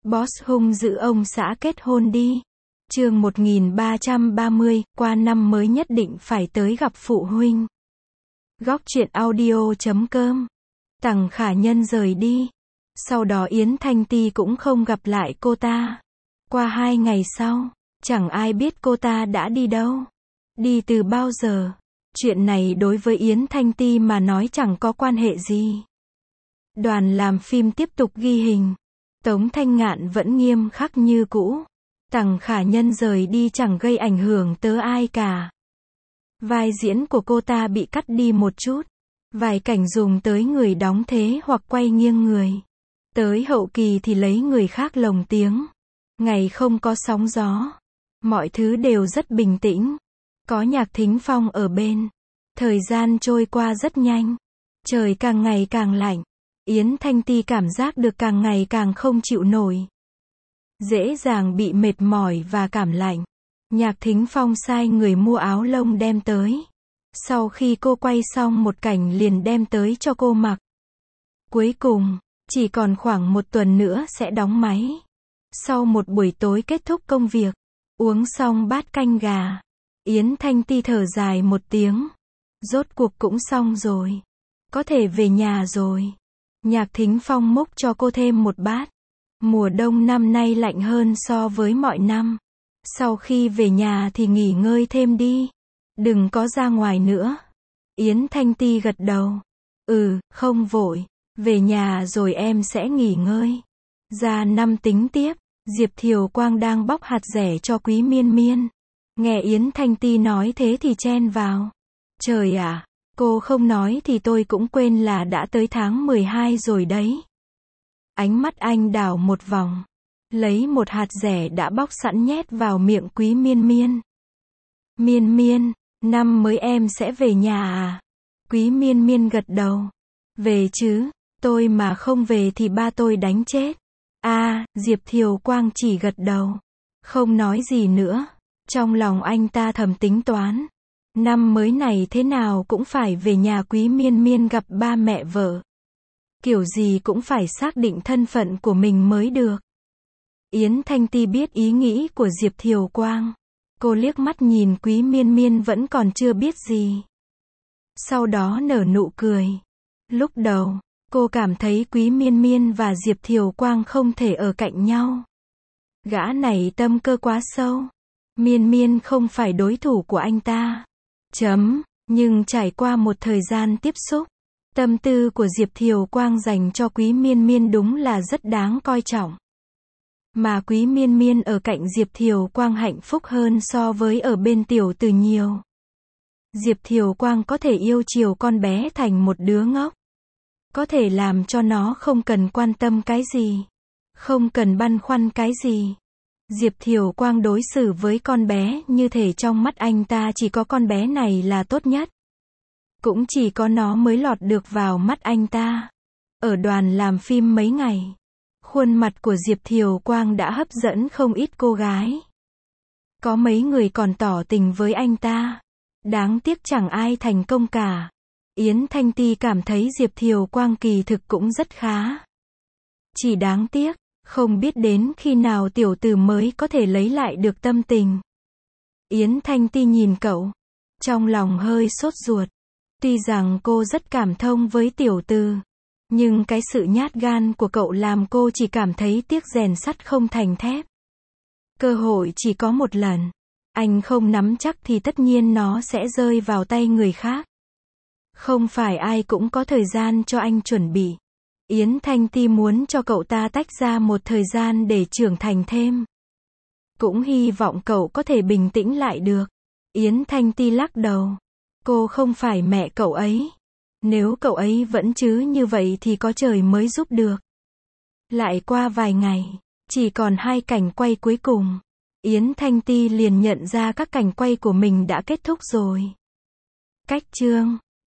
Boss hung dữ ông xã kết hôn đi. Chương 1330, qua năm mới nhất định phải tới gặp phụ huynh. Góc truyện audio.com. Tằng Khả Nhân rời đi. Sau đó Yến Thanh Ti cũng không gặp lại cô ta. Qua 2 ngày sau, chẳng ai biết cô ta đã đi đâu. Đi từ bao giờ. Chuyện này đối với Yến Thanh Ti mà nói chẳng có quan hệ gì. Đoàn làm phim tiếp tục ghi hình. Tống Thanh Ngạn vẫn nghiêm khắc như cũ. Tằng Khả Nhân rời đi chẳng gây ảnh hưởng tới ai cả. Vai diễn của cô ta bị cắt đi một chút. Vài cảnh dùng tới người đóng thế hoặc quay nghiêng người. Tới hậu kỳ thì lấy người khác lồng tiếng. Ngày không có sóng gió. Mọi thứ đều rất bình tĩnh. Có Nhạc Thính Phong ở bên. Thời gian trôi qua rất nhanh. Trời càng ngày càng lạnh. Yến Thanh Ti cảm giác được càng ngày càng không chịu nổi. Dễ dàng bị mệt mỏi và cảm lạnh. Nhạc Thính Phong sai người mua áo lông đem tới. Sau khi cô quay xong một cảnh liền đem tới cho cô mặc. Cuối cùng, chỉ còn khoảng 1 tuần nữa sẽ đóng máy. Sau một buổi tối kết thúc công việc, uống xong bát canh gà, Yến Thanh Ti thở dài một tiếng. Rốt cuộc cũng xong rồi. Có thể về nhà rồi. Nhạc Thính Phong múc cho cô thêm một bát. Mùa đông năm nay lạnh hơn so với mọi năm. Sau khi về nhà thì nghỉ ngơi thêm đi. Đừng có ra ngoài nữa. Yến Thanh Ti gật đầu. Không vội. Về nhà rồi em sẽ nghỉ ngơi. Ra năm tính tiếp. Diệp Thiều Quang đang bóc hạt dẻ cho Quý Miên Miên. Nghe Yến Thanh Ti nói thế thì chen vào. Trời ạ, cô không nói thì tôi cũng quên là đã tới tháng 12 rồi đấy. Ánh mắt anh đảo một vòng. Lấy một hạt dẻ đã bóc sẵn nhét vào miệng Quý Miên Miên. Miên Miên, năm mới em sẽ về nhà à? Quý Miên Miên gật đầu. Về chứ, tôi mà không về thì ba tôi đánh chết. Diệp Thiều Quang chỉ gật đầu. Không nói gì nữa. Trong lòng anh ta thầm tính toán. Năm mới này thế nào cũng phải về nhà Quý Miên Miên gặp ba mẹ vợ. Kiểu gì cũng phải xác định thân phận của mình mới được. Yến Thanh Ti biết ý nghĩ của Diệp Thiều Quang. Cô liếc mắt nhìn Quý Miên Miên vẫn còn chưa biết gì. Sau đó nở nụ cười. Lúc đầu, cô cảm thấy Quý Miên Miên và Diệp Thiều Quang không thể ở cạnh nhau. Gã này tâm cơ quá sâu. Miên Miên không phải đối thủ của anh ta. Nhưng trải qua một thời gian tiếp xúc, tâm tư của Diệp Thiều Quang dành cho Quý Miên Miên đúng là rất đáng coi trọng. Mà Quý Miên Miên ở cạnh Diệp Thiều Quang hạnh phúc hơn so với ở bên tiểu tử nhiều. Diệp Thiều Quang có thể yêu chiều con bé thành một đứa ngốc. Có thể làm cho nó không cần quan tâm cái gì. Không cần băn khoăn cái gì. Diệp Thiều Quang đối xử với con bé như thể trong mắt anh ta chỉ có con bé này là tốt nhất. Cũng chỉ có nó mới lọt được vào mắt anh ta. Ở đoàn làm phim mấy ngày, khuôn mặt của Diệp Thiều Quang đã hấp dẫn không ít cô gái. Có mấy người còn tỏ tình với anh ta. Đáng tiếc chẳng ai thành công cả. Yến Thanh Ti cảm thấy Diệp Thiều Quang kỳ thực cũng rất khá. Chỉ đáng tiếc, không biết đến khi nào tiểu tử mới có thể lấy lại được tâm tình. Yến Thanh Ti nhìn cậu. Trong lòng hơi sốt ruột. Tuy rằng cô rất cảm thông với tiểu tử. Nhưng cái sự nhát gan của cậu làm cô chỉ cảm thấy tiếc rèn sắt không thành thép. Cơ hội chỉ có một lần. Anh không nắm chắc thì tất nhiên nó sẽ rơi vào tay người khác. Không phải ai cũng có thời gian cho anh chuẩn bị. Yến Thanh Ti muốn cho cậu ta tách ra một thời gian để trưởng thành thêm. Cũng hy vọng cậu có thể bình tĩnh lại được. Yến Thanh Ti lắc đầu. Cô không phải mẹ cậu ấy. Nếu cậu ấy vẫn chứ như vậy thì có trời mới giúp được. Lại qua vài ngày, chỉ còn 2 cảnh quay cuối cùng. Yến Thanh Ti liền nhận ra các cảnh quay của mình đã kết thúc rồi. Cách chương